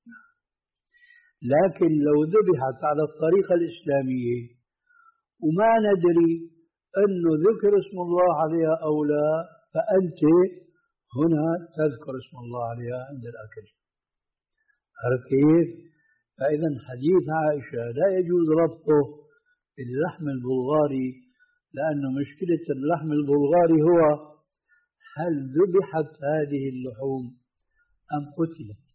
لكن لو ذبحت على الطريقة الإسلامية وما ندري أنه ذكر اسم الله عليها أو لا، فأنت هنا تذكر اسم الله عليها عند الأكل. عرفت كيف؟ فإذا حديث عائشة لا يجوز ربطه باللحم البلغاري، لأنه مشكلة اللحم البلغاري هو هل ذبحت هذه اللحوم أم قتلت.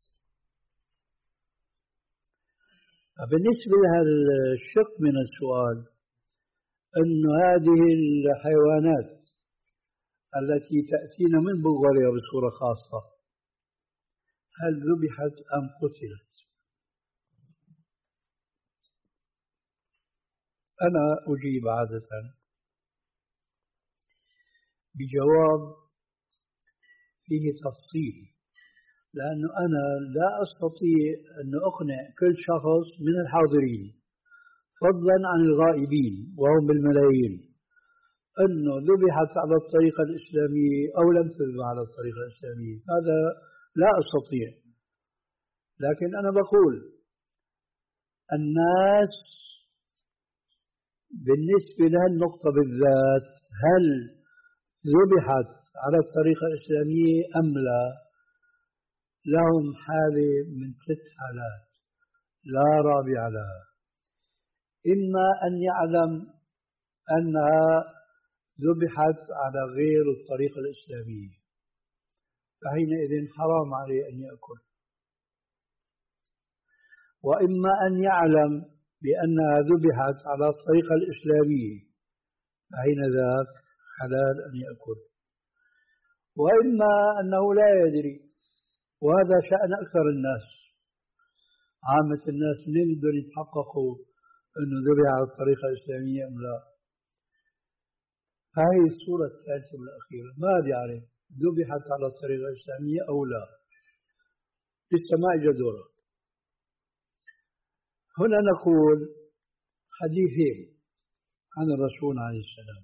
فبالنسبة لهذا الشق من السؤال، أن هذه الحيوانات التي تأتينا من بلغاريا بصورة خاصة هل ذبحت أم قتلت؟ أنا أجيب عادة بجواب فيه تفصيل، لأنه أنا لا أستطيع أن أقنع كل شخص من الحاضرين فضلا عن الغائبين وهم بالملايين أنه ذبحت على الطريقة الإسلامية أو لم تذبح على الطريقة الإسلامية. هذا لا أستطيع، لكن أنا بقول الناس بالنسبة لهالنقطة بالذات هل ذبحت على الطريقة الإسلامية أم لا، لهم حالة من ثلاث حالات لا رابع لها. إما أن يعلم أنها ذبحت على غير الطريقة الإسلامية، فحينئذ حرام عليه أن يأكل. وإما أن يعلم بأنها ذبحت على الطريقة الإسلامية، فحين ذاك حلال أن يأكل. وإما أنه لا يدري، وهذا شأن أكثر الناس. عامة الناس منين بدهم يتحققوا أنه ذبح على الطريقة الإسلامية أم لا. هذه الصورة الثالثة والأخيرة ما بيعرف ذبحت على الطريقة الإسلامية أو لا، لسه ما إجا دوره. هنا نقول حديثين عن الرسول عليه السلام: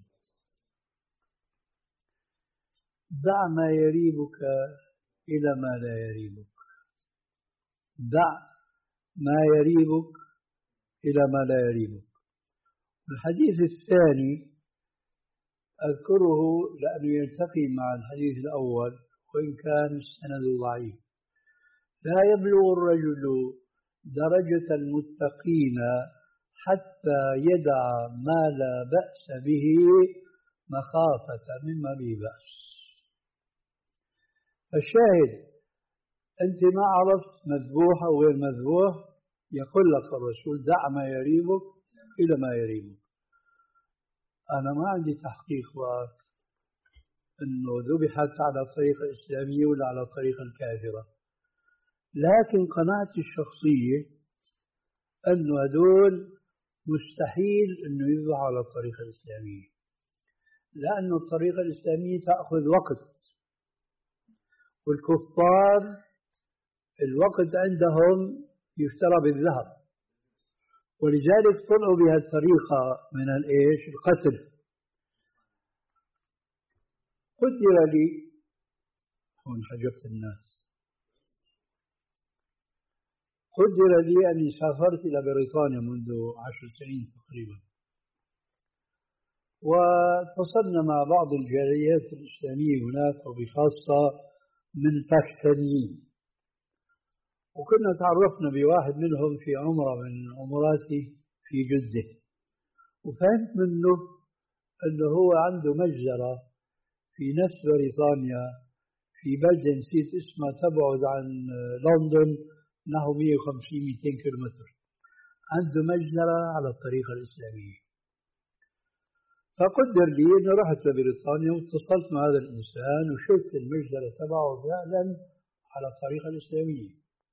دع ما يريبك إلى ما لا يريبك، دع ما يريبك إلى ما لا يريبك. الحديث الثاني أذكره لأنه يلتقي مع الحديث الأول وإن كان السند ضعيف: لا يبلغ الرجل درجة المتقين حتى يدع ما لا بأس به مخافة مما به بأس. الشاهد أنت ما عرفت مذبوح أو غير مذبوح، يقول لك الرسول: دع ما يريبك إلى ما يريبك. أنا ما عندي تحقيق أنه ذبحت على الطريقة الإسلامية ولا على الطريقة الكافرة، لكن قناعتي الشخصية أنه هدول مستحيل أنه يذبح على الطريقة الإسلامية، لأن الطريقة الإسلامية تأخذ وقت، والكفار الوقت عندهم يشترى بالذهب، ولذلك طلعوا بها الطريقة من الإيش؟ القتل. قدر لي هون حجبت الناس قدر لي أني سافرت إلى بريطانيا منذ عشر سنين تقريبا، واتصلنا مع بعض الجاليات الإسلامية هناك وبخاصة من باكستانيين، وكنا تعرفنا بواحد منهم في عمرة من عمراتي في جدة، وفهمت منه أنه هو عنده مجزرة في نفس بريطانيا في بلدة نسيت اسمها تبعد عن لندن نحو مئة وخمسين مئتين كيلومتر، عنده مجزرة على الطريقة الإسلامية. فقدر لي أنه رحت لبريطانيا واتصلت مع هذا الإنسان وشفت المجزرة تبعه فعلا على الطريقة الإسلامية،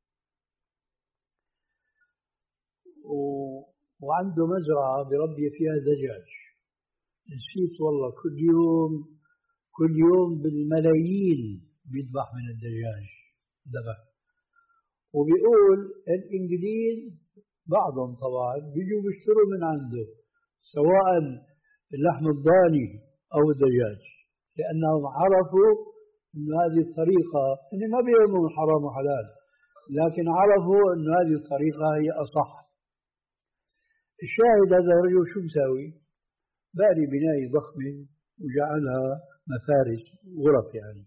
و... وعنده مزرعة بربي فيها دجاج. نسيت والله، كل يوم كل يوم بالملايين بيذبح من الدجاج ذبح. وبيقول الإنجليز بعضهم طبعا بيجوا بيشتروا من عنده سواء اللحم الضاني أو الدجاج، لأنهم عرفوا أن هذه الطريقة، إن ما بيهمهم حرام وحلال، لكن عرفوا أن هذه الطريقة هي أصح. الشاهد هذا الرجل شو مساوي؟ باني بناية ضخمة وجعلها مفارش غرف، يعني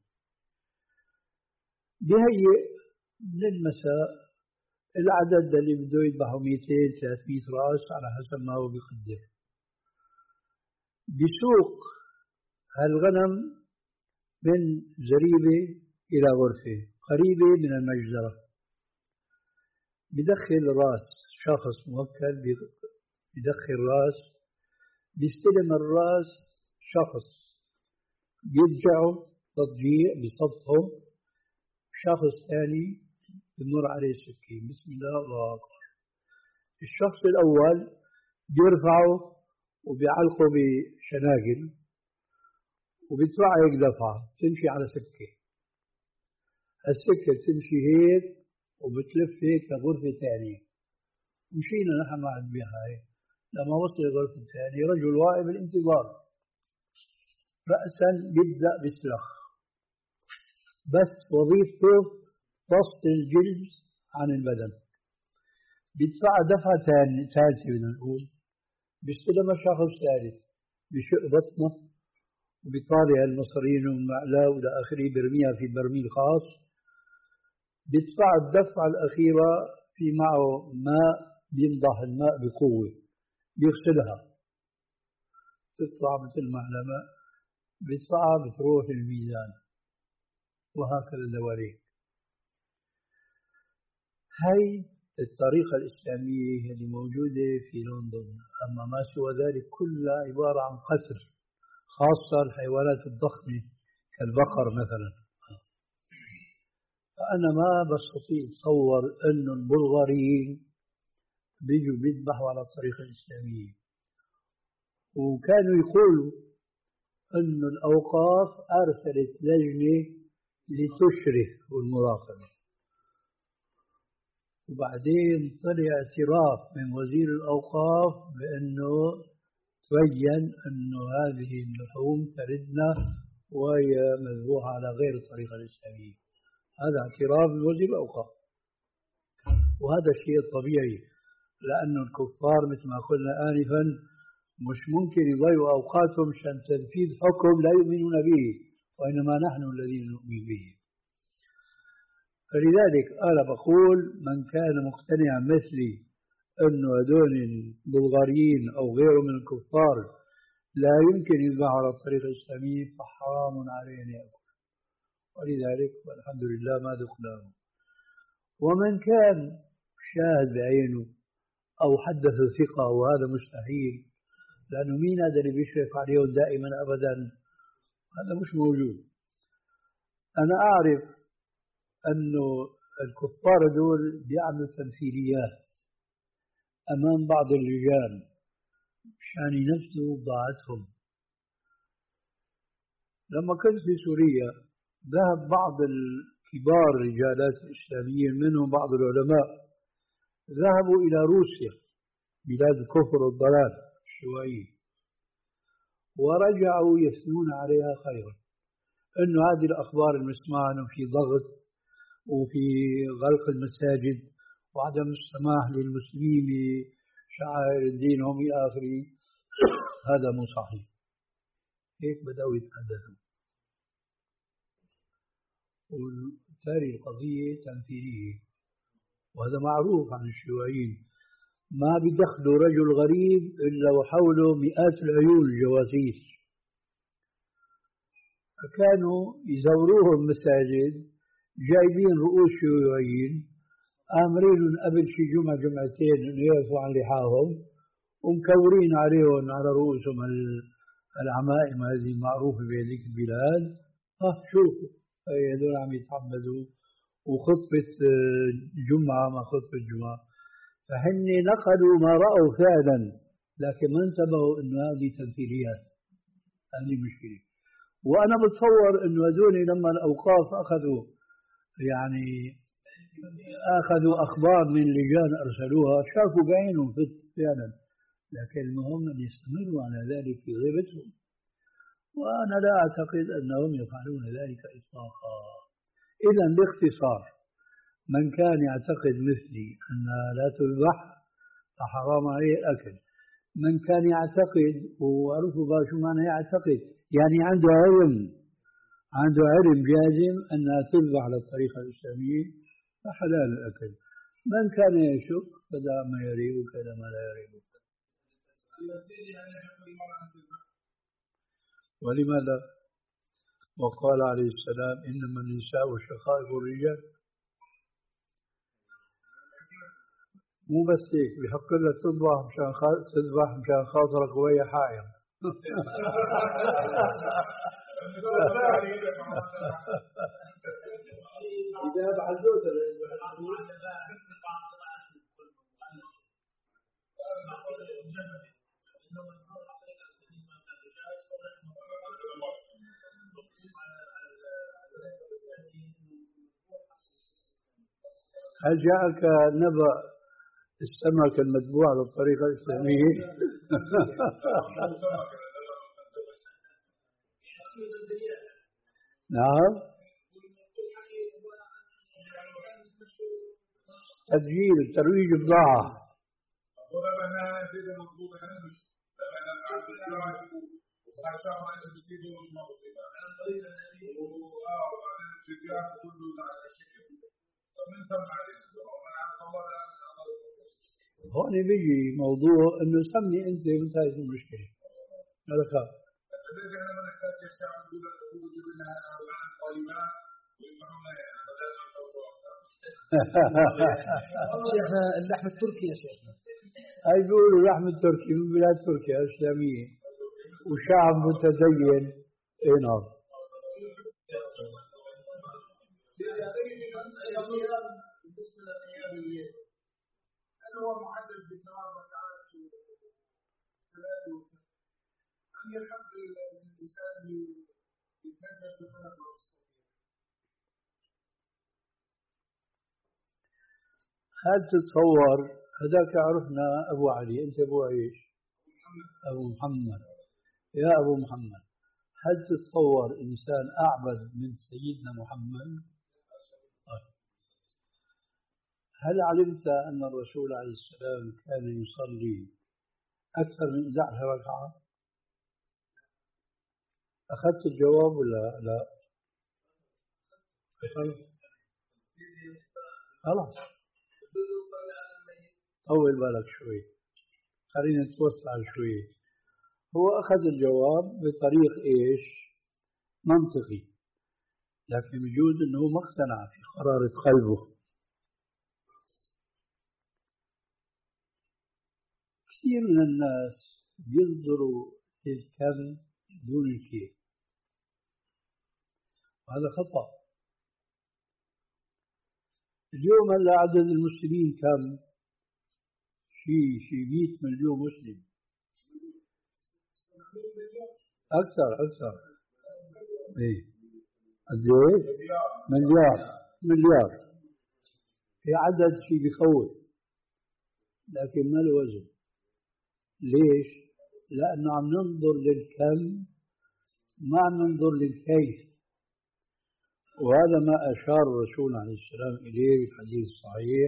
بهيئ من المساء العدد اللي بده يذبحوا مئتين ثلاثمئة راس على حسب ما هو بيقدر. بسوق هالغنم من زريبة إلى غرفة قريبة من المجزرة، بدخل راس شخص موكل، بدخل راس، بيستلم الراس شخص بيرجعه تضجيع بصفحه، شخص ثاني بمر عليه سكين، بسم الله الله أكبر. الشخص الأول بيرفعه وبيعلقه بشناقل وبيدفعه هيك دفعة تمشي على سكة، السكة تمشي هيك وبتلف هيك لغرفة ثانية. مشينا نحن مع الذبيحة هاي، لما وصل الغرفة الثانية رجل واقف بالانتظار، رأسا يبدأ بالسلخ، بس وظيفته فصل الجلد عن البدن. بيدفع دفعة ثالثة بدنا نقول، بيستلم شخص ثالث بشق بطنه وبيطالع المصارين والمعلاه والى اخره، برميها في برميل خاص، بيدفع الدفعة الأخيرة في معه ماء بينضح الماء بقوة، بيغسلها تطلع مثل معلمة، بيدفعها بتروح الميزان، وهكذا دواليك. هاي الطريقة الإسلامية اللي موجودة في لندن، أما ما سوى ذلك كلها عبارة عن قتل، خاصة الحيوانات الضخمة كالبقر مثلا. فأنا ما بستطيع أتصور أن البلغاريين بيجوا بيذبحوا على الطريقة الإسلامية. وكانوا يقولوا أن الأوقاف أرسلت لجنة لتشرف والمراقبة، وبعدين طلع اعتراف من وزير الأوقاف بأنه تبين أنه هذه اللحوم تردنا وهي مذبوحة على غير الطريقة الإسلامية. هذا اعتراف من وزير الأوقاف، وهذا الشيء الطبيعي، لأن الكفار مثل ما قلنا آنفا مش ممكن يضيعوا أوقاتهم عشان تنفيذ حكم لا يؤمنون به، وإنما نحن الذين نؤمن به. فلذلك أنا بقول من كان مقتنعا مثلي أنه هذول البلغاريين أو غيره من الكفار لا يمكن يذبح على الطريقة الإسلامية فحرام عليه أن يأكل، ولذلك والحمد لله ما ذقناه. ومن كان شاهد بعينه أو حدث ثقة وهذا مستحيل، لأنه مين هذا اللي بيشرف عليهم دائما أبدا؟ هذا مش موجود. أنا أعرف أنه الكفار دول بيعملوا تمثيليات أمام بعض اللجان مشان ينفذوا بضاعتهم. لما كنت في سوريا ذهب بعض الكبار رجالات الإسلاميين منهم بعض العلماء ذهبوا إلى روسيا بلاد الكفر والضلال الشيوعية، ورجعوا يثنون عليها خيرا، أنه هذه الأخبار المسموعة أنه في ضغط وفي غلق المساجد وعدم السماح للمسلمين بشعائر دينهم إلى آخره هذا مو صحيح. هيك بدأوا يتحدثوا، وبالتالي القضية تمثيلية، وهذا معروف عن الشيوعيين. ما بيدخلوا رجل غريب إلا وحوله مئات العيون الجواسيس، فكانوا يزوروهم مساجد جايبين رؤوس شيوعيين آمرين قبل شي جمعة جمعتين إنه يعفوا عن لحاهم، ومكورين عليهم على رؤوسهم العمائم هذه المعروفة بهذيك البلاد. ها شوفوا هذول عم يتعبدوا، وخطبة جمعة ما خطبة جمعة. فهن نقلوا ما رأوا فعلا، لكن ما انتبهوا إنه هذه تمثيليات. هذه مشكلة. وأنا بتصور إنه هذول لما الأوقاف أخذوا يعني أخذوا أخبار من لجان أرسلوها شافوا بعينهم فعلا، لكن المهم أن يستمروا على ذلك في غيبتهم، وأنا لا أعتقد أنهم يفعلون ذلك إطلاقا. إذا باختصار، من كان يعتقد مثلي أنها لا تذبح فحرام عليه الأكل. من كان يعتقد، وأعرفوا بقى شو معنى يعتقد، يعني عنده علم عنده علم جازم أنها تذبح على الطريقة الإسلامية فحلال الأكل. من كان يشك فدع ما يريبك إلى ما لا يريبك. ولماذا؟ وقال عليه السلام إنما النساء شقائق الرجال. مو بس هيك، بحق لها تذبح مشان تذبح مشان خاطرك وهي حائض. إذا بعزوت هل جاءك نبأ السمك المذبوح على الطريقة الإسلامية؟ نعم، تسجيل ترويج بضاعة. هون بيجي موضوع انه سمي انت وانتهت المشكله. هذا خاف. شيخنا اللحم التركي يا شيخنا، هاي بيقولوا اللحم التركي من بلاد تركيا الإسلامية وشعب متدين. اي نعم. بالنسبة للأيامية هل هو محدد يحب الإنسان يتنجد بالخلق والصوفية. هل تتصور هذاك عرفنا أبو علي، أنت أبو عيش أبو محمد، يا أبو محمد هل تتصور إنسان أعبد من سيدنا محمد؟ هل علمت أن الرسول عليه السلام كان يصلي أكثر من إحدى عشرة ركعة؟ أخذت الجواب ولا لا؟ خلاص طول بالك شوي، خلينا نتوسع شوي. هو أخذ الجواب بطريق إيش؟ منطقي، لكن بجوز أنه ما اقتنع في قرارة قلبه. كثير من الناس ينظروا للكم دون الكيف، وهذا خطأ. اليوم هلا عدد المسلمين كم؟ شيء شيء مئة مليون مسلم، أكثر أكثر إيه قد إيه؟ مليار مليار. في عدد شيء بخوف، لكن ما له وزن. ليش؟ لأنه عم ننظر للكم ما عم ننظر للكيف، وهذا ما أشار الرسول عليه السلام إليه في الحديث الصحيح.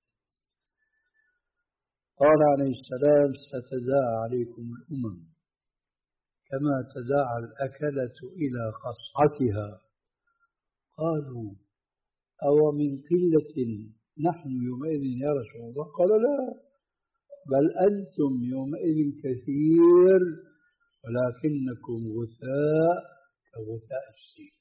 قال عليه السلام: ستداعى عليكم الأمم كما تداعى الأكلة إلى قصعتها. قالوا: أو من قلة نحن يومئذ يا رسول الله؟ قال: لا، بل أنتم يومئذ كثير ولكنكم غثاء كغثاء السيل.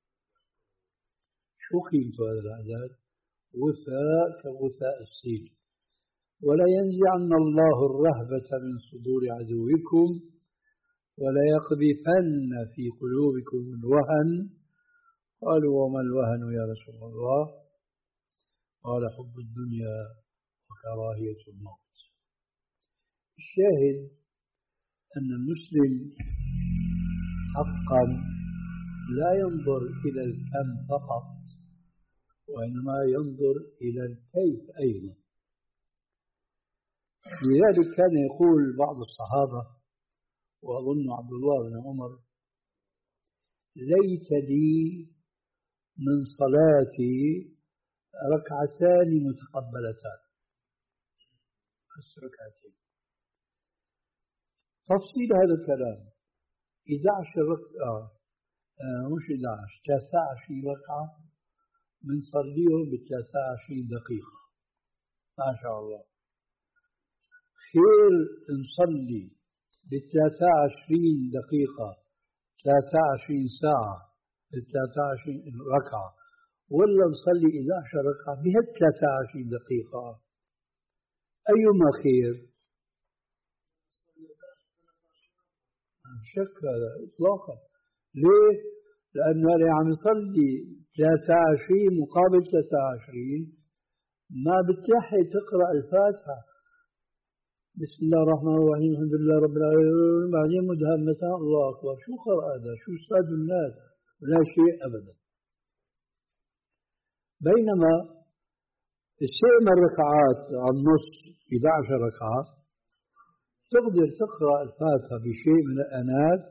شو قيمة هذا العدد؟ غثاء كغثاء السيل. ولا ينزعن الله الرهبة من صدور عدوكم ولا يقذفن في قلوبكم الوهن. قالوا: وما الوهن يا رسول الله؟ قال: حب الدنيا وكراهية الموت. الشاهد أن المسلم حقا لا ينظر إلى الكم فقط، وإنما ينظر إلى الكيف أيضا. لذلك كان يقول بعض الصحابة، وأظن عبد الله بن عمر: ليت لي من صلاتي ركعتان متقبلتان، بس ركعتين. تفصيل هذا الكلام: إحدى عشرة ركعة آه مش إحدى عشرة، ثلاثة عشر ركعة بنصليهم ب ثلاثة عشر دقيقة، ما شاء الله. خير نصلي ب ثلاثة عشر دقيقة ثلاثة عشر ساعة ب ثلاثة عشر ركعة، ولا نصلي إحدى عشرة ركعة بهال ثلاثة عشر دقيقة؟ أيما خير؟ شك هذا إطلاقا. ليه؟ لأنه اللي عم يصلي ثلاثة عشر مقابل ثلاثة عشر ما بتلحق تقرأ الفاتحة بسم الله الرحمن الرحيم الحمد لله رب العالمين بعدين مدهمتان الله أكبر. شو قرأ هذا؟ شو استاذ الناس؟ لا شيء أبدا. بينما الشيء من الركعات على النص إحدى عشرة ركعة تقدر تقرأ الفاتحة بشيء من الأنات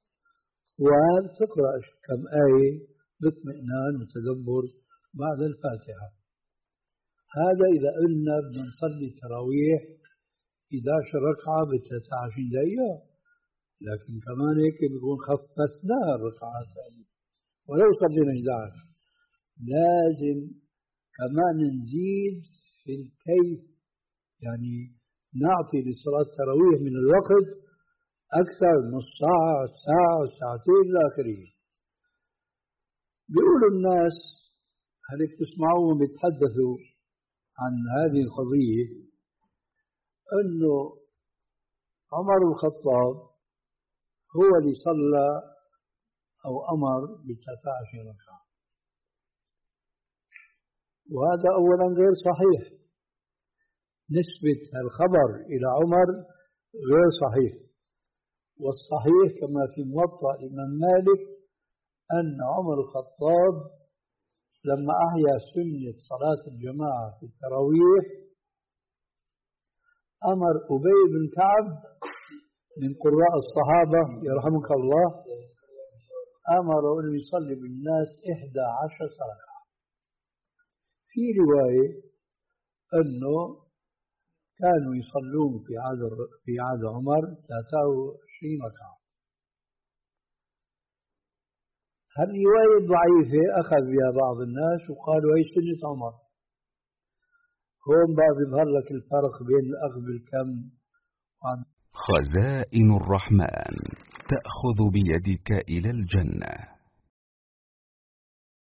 وتقرأ كم آية باطمئنان وتدبر بعد الفاتحة. هذا إذا قلنا بدنا نصلي التراويح إحدى عشرة ركعة ب ثلاثة عشر دقيقة، لكن كمان هيك بيكون خففنا الركعات ولو صلينا إحدى عشرة. لازم كمان نزيد في الكيف، يعني نعطي لصلاة التراويح من الوقت أكثر، نص ساعة ساعة ساعتين إلى آخره. بيقولوا الناس هل بتسمعوهم بيتحدثوا عن هذه القضية أنه عمر بن الخطاب هو اللي صلى أو أمر بثلاثة عشر ركعة، وهذا أولا غير صحيح. نسبة الخبر إلى عمر غير صحيح، والصحيح كما في موطأ الإمام مالك أن عمر الخطاب لما أحيا سنة صلاة الجماعة في التراويح أمر أبي بن كعب من قراء الصحابة يرحمك الله، أمر أن يصلي بالناس إحدى عشر ركعة. في رواية أنه كانوا يصلون في عهد في عهد عمر ثلاثة وعشرين ركعة. هالرواية ضعيفة أخذ بها بعض الناس وقالوا هي سنة عمر. هون بقى بيظهر لك الفرق بين الأخذ بالكم. خزائن الرحمن تأخذ بيدك إلى الجنة.